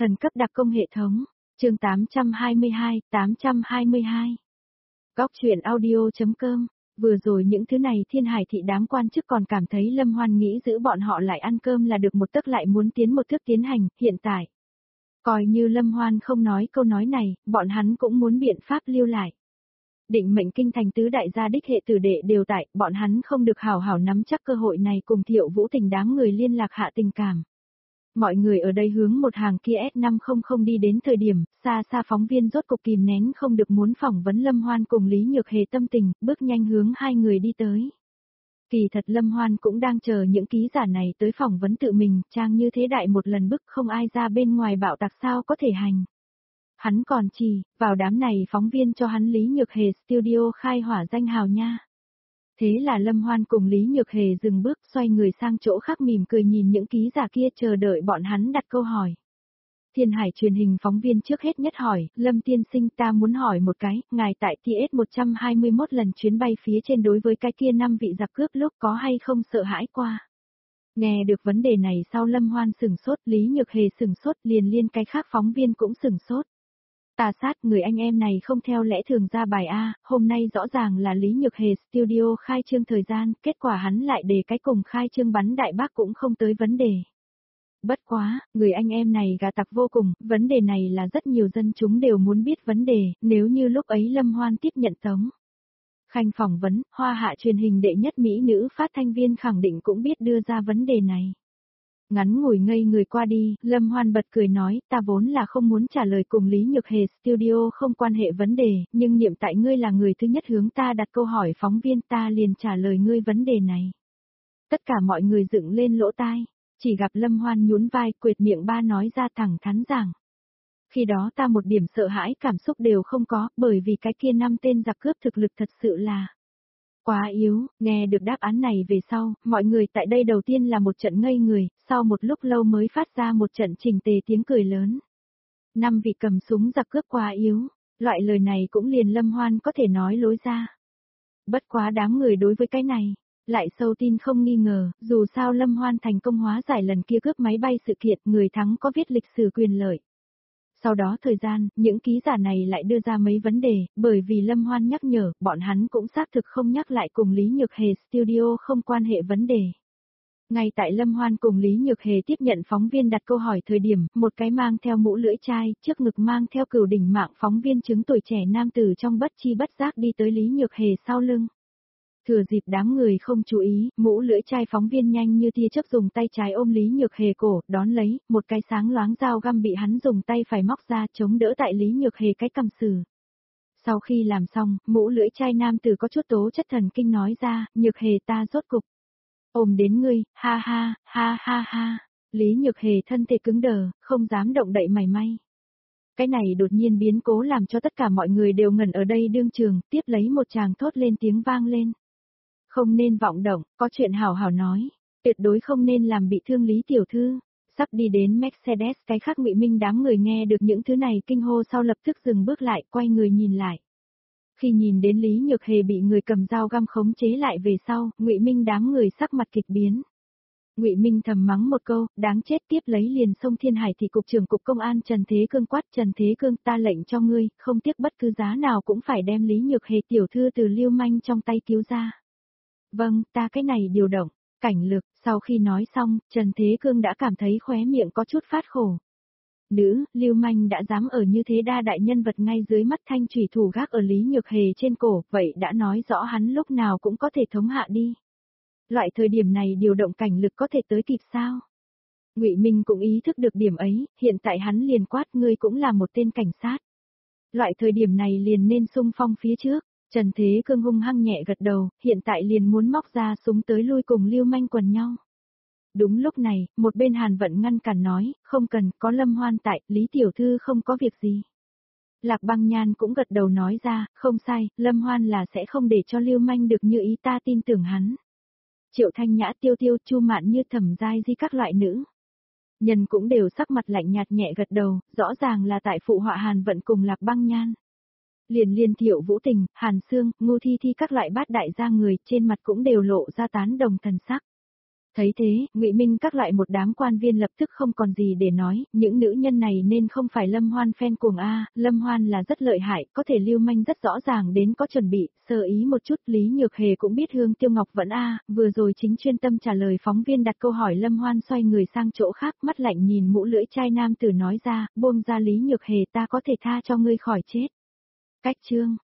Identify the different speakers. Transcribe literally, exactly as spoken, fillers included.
Speaker 1: Thần cấp đặc công hệ thống, chương tám trăm hai mươi hai, tám trăm hai mươi hai. Góc truyện audio.com, vừa rồi những thứ này Thiên Hải thị đám quan chức còn cảm thấy Lâm Hoan nghĩ giữ bọn họ lại ăn cơm là được một tấc lại muốn tiến một thước tiến hành, hiện tại. Coi như Lâm Hoan không nói câu nói này, bọn hắn cũng muốn biện pháp lưu lại. Định mệnh kinh thành tứ đại gia đích hệ tử đệ đều tại, bọn hắn không được hảo hảo nắm chắc cơ hội này cùng Thiệu Vũ Tình đám người liên lạc hạ tình cảm. Mọi người ở đây hướng một hàng kia S năm trăm đi đến thời điểm, xa xa phóng viên rốt cục kìm nén không được muốn phỏng vấn Lâm Hoan cùng Lý Nhược Hề tâm tình, bước nhanh hướng hai người đi tới. Kỳ thật Lâm Hoan cũng đang chờ những ký giả này tới phỏng vấn tự mình, trang như thế đại một lần bức không ai ra bên ngoài bạo tạc sao có thể hành. Hắn còn chỉ, vào đám này phóng viên cho hắn Lý Nhược Hề studio khai hỏa danh hào nha. Thế là Lâm Hoan cùng Lý Nhược Hề dừng bước xoay người sang chỗ khác mỉm cười nhìn những ký giả kia chờ đợi bọn hắn đặt câu hỏi. Thiên Hải truyền hình phóng viên trước hết nhất hỏi, Lâm tiên sinh ta muốn hỏi một cái, ngài tại T S một trăm hai mươi mốt lần chuyến bay phía trên đối với cái kia năm vị giặc cướp lúc có hay không sợ hãi qua. Nghe được vấn đề này sau Lâm Hoan sửng sốt, Lý Nhược Hề sửng sốt liền liên cái khác phóng viên cũng sửng sốt. Tà sát người anh em này không theo lẽ thường ra bài A, hôm nay rõ ràng là Lý Nhược Hề studio khai trương thời gian, kết quả hắn lại đề cái cùng khai trương bắn đại bác cũng không tới vấn đề. Bất quá, người anh em này gà tặc vô cùng, vấn đề này là rất nhiều dân chúng đều muốn biết vấn đề, nếu như lúc ấy Lâm Hoan tiếp nhận Tống Khanh phỏng vấn, Hoa Hạ truyền hình đệ nhất mỹ nữ phát thanh viên khẳng định cũng biết đưa ra vấn đề này. Ngắn ngủi ngây người qua đi, Lâm Hoan bật cười nói, ta vốn là không muốn trả lời cùng Lý Nhược Hề studio không quan hệ vấn đề, nhưng niệm tại ngươi là người thứ nhất hướng ta đặt câu hỏi phóng viên ta liền trả lời ngươi vấn đề này. Tất cả mọi người dựng lên lỗ tai, chỉ gặp Lâm Hoan nhún vai quệt miệng ba nói ra thẳng thắn rằng. Khi đó ta một điểm sợ hãi cảm xúc đều không có, bởi vì cái kia năm tên giặc cướp thực lực thật sự là quá yếu. Nghe được đáp án này về sau, mọi người tại đây đầu tiên là một trận ngây người, sau một lúc lâu mới phát ra một trận chỉnh tề tiếng cười lớn. Năm vị cầm súng giặc cướp quá yếu, loại lời này cũng liền Lâm Hoan có thể nói lối ra. Bất quá đám người đối với cái này, lại sâu tin không nghi ngờ, dù sao Lâm Hoan thành công hóa giải lần kia cướp máy bay sự kiện, người thắng có viết lịch sử quyền lợi. Sau đó thời gian, những ký giả này lại đưa ra mấy vấn đề, bởi vì Lâm Hoan nhắc nhở, bọn hắn cũng xác thực không nhắc lại cùng Lý Nhược Hề studio không quan hệ vấn đề. Ngay tại Lâm Hoan cùng Lý Nhược Hề tiếp nhận phóng viên đặt câu hỏi thời điểm, một cái mang theo mũ lưỡi chai, trước ngực mang theo cửu đỉnh mạng phóng viên chứng tuổi trẻ nam tử trong bất chi bất giác đi tới Lý Nhược Hề sau lưng. Thừa dịp đám người không chú ý, mũ lưỡi chai phóng viên nhanh như tia chớp dùng tay trái ôm Lý Nhược Hề cổ, đón lấy, một cái sáng loáng dao găm bị hắn dùng tay phải móc ra chống đỡ tại Lý Nhược Hề cái cằm sừ. Sau khi làm xong, mũ lưỡi chai nam tử có chút tố chất thần kinh nói ra, Nhược Hề ta rốt cục ôm đến ngươi, ha ha, ha ha ha. Lý Nhược Hề thân thể cứng đờ, không dám động đậy mảy may. Cái này đột nhiên biến cố làm cho tất cả mọi người đều ngẩn ở đây đương trường, tiếp lấy một tràng thốt lên tiếng vang lên. Không nên vọng động, có chuyện hảo hảo nói, tuyệt đối không nên làm bị thương Lý tiểu thư. Sắp đi đến Mercedes cái khác Ngụy Minh đám người nghe được những thứ này kinh hô sau lập tức dừng bước lại, quay người nhìn lại. Khi nhìn đến Lý Nhược Hề bị người cầm dao găm khống chế lại về sau, Ngụy Minh đám người sắc mặt kịch biến. Ngụy Minh thầm mắng một câu, đáng chết, tiếp lấy liền xông Thiên Hải thị cục trưởng cục công an Trần Thế Cương quát, Trần Thế Cương ta lệnh cho ngươi, không tiếc bất cứ giá nào cũng phải đem Lý Nhược Hề tiểu thư từ Lưu Manh trong tay cứu ra. Vâng, ta cái này điều động, cảnh lực, sau khi nói xong, Trần Thế Cương đã cảm thấy khóe miệng có chút phát khổ. Nữ, Lưu Manh đã dám ở như thế đa đại nhân vật ngay dưới mắt thanh chủy thủ gác ở Lý Nhược Hề trên cổ, vậy đã nói rõ hắn lúc nào cũng có thể thống hạ đi. Loại thời điểm này điều động cảnh lực có thể tới kịp sao? Ngụy Minh cũng ý thức được điểm ấy, hiện tại hắn liền quát ngươi cũng là một tên cảnh sát. Loại thời điểm này liền nên xung phong phía trước. Trần Thế Cương hung hăng nhẹ gật đầu, hiện tại liền muốn móc ra súng tới lui cùng Lưu Manh quần nhau. Đúng lúc này, một bên Hàn Vận ngăn cản nói, không cần, có Lâm Hoan tại, Lý tiểu thư không có việc gì. Lạc Băng Nhan cũng gật đầu nói ra, không sai, Lâm Hoan là sẽ không để cho Lưu Manh được như ý, ta tin tưởng hắn. Triệu Thanh Nhã, Tiêu Tiêu, Chu Mạn Như, Thẩm Giai Di các loại nữ nhân cũng đều sắc mặt lạnh nhạt nhẹ gật đầu, rõ ràng là tại phụ họa Hàn Vận cùng Lạc Băng Nhan. Liền liên Thiệu Vũ Tình, Hàn Sương, Ngô Thi Thi các loại bát đại gia người trên mặt cũng đều lộ ra tán đồng thần sắc. Thấy thế, Ngụy Minh các loại một đám quan viên lập tức không còn gì để nói, những nữ nhân này nên không phải Lâm Hoan fan cuồng a, Lâm Hoan là rất lợi hại, có thể lưu manh rất rõ ràng đến có chuẩn bị, sơ ý một chút, Lý Nhược Hề cũng biết Hương Tiêu Ngọc vẫn a, vừa rồi chính chuyên tâm trả lời phóng viên đặt câu hỏi Lâm Hoan xoay người sang chỗ khác, mắt lạnh nhìn mũ lưỡi chai nam tử nói ra, buông ra Lý Nhược Hề ta có thể tha cho ngươi khỏi chết. Cách chương